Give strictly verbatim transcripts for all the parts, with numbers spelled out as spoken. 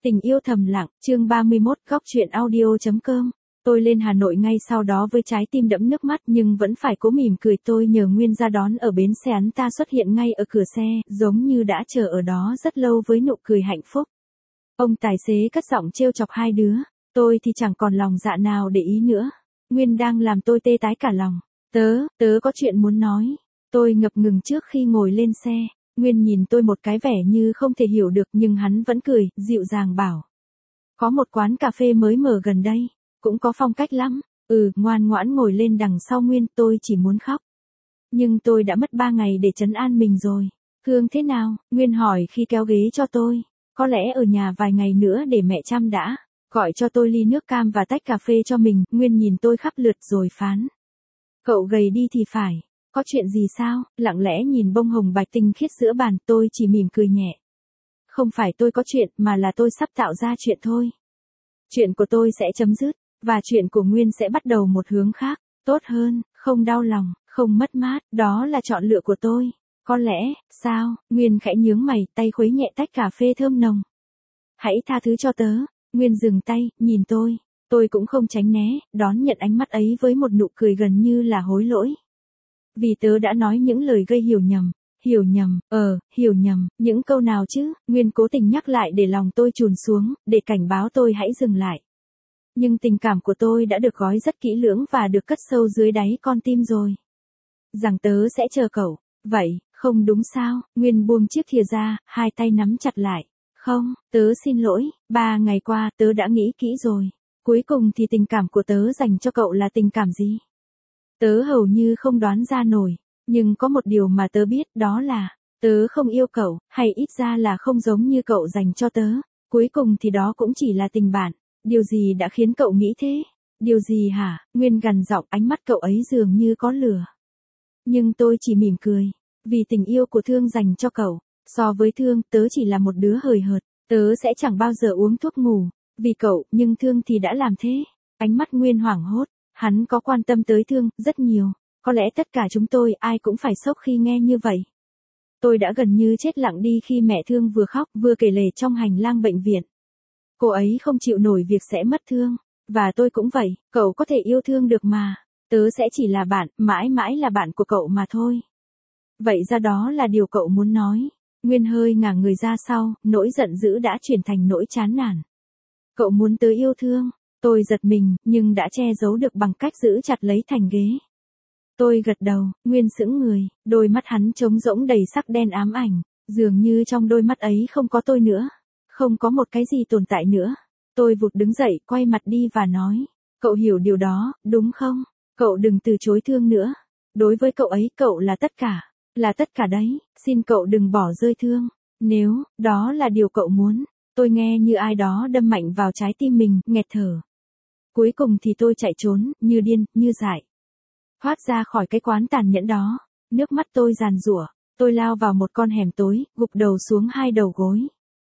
Tình yêu thầm lặng, chương ba mươi mốt, góc truyện audio chấm com. Tôi lên Hà Nội ngay sau đó với trái tim đẫm nước mắt nhưng vẫn phải cố mỉm cười. Tôi nhờ Nguyên ra đón ở bến xe, hắn ta xuất hiện ngay ở cửa xe, giống như đã chờ ở đó rất lâu với nụ cười hạnh phúc. Ông tài xế cất giọng trêu chọc hai đứa, tôi thì chẳng còn lòng dạ nào để ý nữa. Nguyên đang làm tôi tê tái cả lòng. Tớ, tớ có chuyện muốn nói. Tôi ngập ngừng trước khi ngồi lên xe. Nguyên nhìn tôi một cái vẻ như không thể hiểu được nhưng hắn vẫn cười, dịu dàng bảo. Có một quán cà phê mới mở gần đây, cũng có phong cách lắm. Ừ, ngoan ngoãn ngồi lên đằng sau Nguyên, tôi chỉ muốn khóc. Nhưng tôi đã mất ba ngày để trấn an mình rồi. Thương thế nào? Nguyên hỏi khi kéo ghế cho tôi. Có lẽ ở nhà vài ngày nữa để mẹ chăm đã. Gọi cho tôi ly nước cam và tách cà phê cho mình. Nguyên nhìn tôi khắp lượt rồi phán. Cậu gầy đi thì phải. Có chuyện gì sao? Lặng lẽ nhìn bông hồng bạch tinh khiết giữa bàn, tôi chỉ mỉm cười nhẹ. Không phải tôi có chuyện, mà là tôi sắp tạo ra chuyện thôi. Chuyện của tôi sẽ chấm dứt, và chuyện của Nguyên sẽ bắt đầu một hướng khác, tốt hơn, không đau lòng, không mất mát, đó là chọn lựa của tôi. Có lẽ, sao? Nguyên khẽ nhướng mày, tay khuấy nhẹ tách cà phê thơm nồng. Hãy tha thứ cho tớ. Nguyên dừng tay, nhìn tôi. Tôi cũng không tránh né, đón nhận ánh mắt ấy với một nụ cười gần như là hối lỗi. Vì tớ đã nói những lời gây hiểu nhầm. Hiểu nhầm, ờ, hiểu nhầm, những câu nào chứ? Nguyên cố tình nhắc lại để lòng tôi trùn xuống, để cảnh báo tôi hãy dừng lại. Nhưng tình cảm của tôi đã được gói rất kỹ lưỡng và được cất sâu dưới đáy con tim rồi. Rằng tớ sẽ chờ cậu. Vậy, không đúng sao? Nguyên buông chiếc thìa ra, hai tay nắm chặt lại. Không, tớ xin lỗi, ba ngày qua tớ đã nghĩ kỹ rồi. Cuối cùng thì tình cảm của tớ dành cho cậu là tình cảm gì? Tớ hầu như không đoán ra nổi. Nhưng có một điều mà tớ biết, đó là, tớ không yêu cậu, hay ít ra là không giống như cậu dành cho tớ. Cuối cùng thì đó cũng chỉ là tình bạn. Điều gì đã khiến cậu nghĩ thế? Điều gì hả? Nguyên gằn giọng, ánh mắt cậu ấy dường như có lửa. Nhưng tôi chỉ mỉm cười. Vì tình yêu của Thương dành cho cậu, so với Thương, tớ chỉ là một đứa hời hợt. Tớ sẽ chẳng bao giờ uống thuốc ngủ. Vì cậu, nhưng Thương thì đã làm thế. Ánh mắt Nguyên hoảng hốt. Hắn có quan tâm tới Thương, rất nhiều. Có lẽ tất cả chúng tôi ai cũng phải sốc khi nghe như vậy. Tôi đã gần như chết lặng đi khi mẹ Thương vừa khóc vừa kể lể trong hành lang bệnh viện. Cô ấy không chịu nổi việc sẽ mất Thương. Và tôi cũng vậy, cậu có thể yêu Thương được mà. Tớ sẽ chỉ là bạn, mãi mãi là bạn của cậu mà thôi. Vậy ra đó là điều cậu muốn nói. Nguyên hơi ngả người ra sau, nỗi giận dữ đã chuyển thành nỗi chán nản. Cậu muốn tớ yêu Thương. Tôi giật mình, nhưng đã che giấu được bằng cách giữ chặt lấy thành ghế. Tôi gật đầu, Nguyên sững người, đôi mắt hắn trống rỗng đầy sắc đen ám ảnh, dường như trong đôi mắt ấy không có tôi nữa, không có một cái gì tồn tại nữa. Tôi vụt đứng dậy, quay mặt đi và nói, cậu hiểu điều đó, đúng không? Cậu đừng từ chối Thương nữa. Đối với cậu ấy, cậu là tất cả, là tất cả đấy, xin cậu đừng bỏ rơi Thương. Nếu, đó là điều cậu muốn. Tôi nghe như ai đó đâm mạnh vào trái tim mình, nghẹt thở. Cuối cùng thì tôi chạy trốn, như điên, như dại. Thoát ra khỏi cái quán tàn nhẫn đó, nước mắt tôi giàn giụa, tôi lao vào một con hẻm tối, gục đầu xuống hai đầu gối.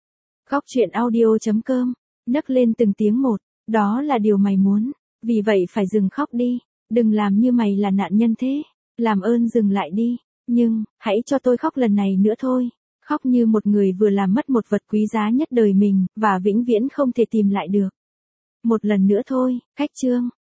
Góc truyện audio chấm com, nấc lên từng tiếng một, đó là điều mày muốn, vì vậy phải dừng khóc đi, đừng làm như mày là nạn nhân thế, làm ơn dừng lại đi, nhưng, hãy cho tôi khóc lần này nữa thôi, khóc như một người vừa làm mất một vật quý giá nhất đời mình, và vĩnh viễn không thể tìm lại được. Một lần nữa thôi, cách chương.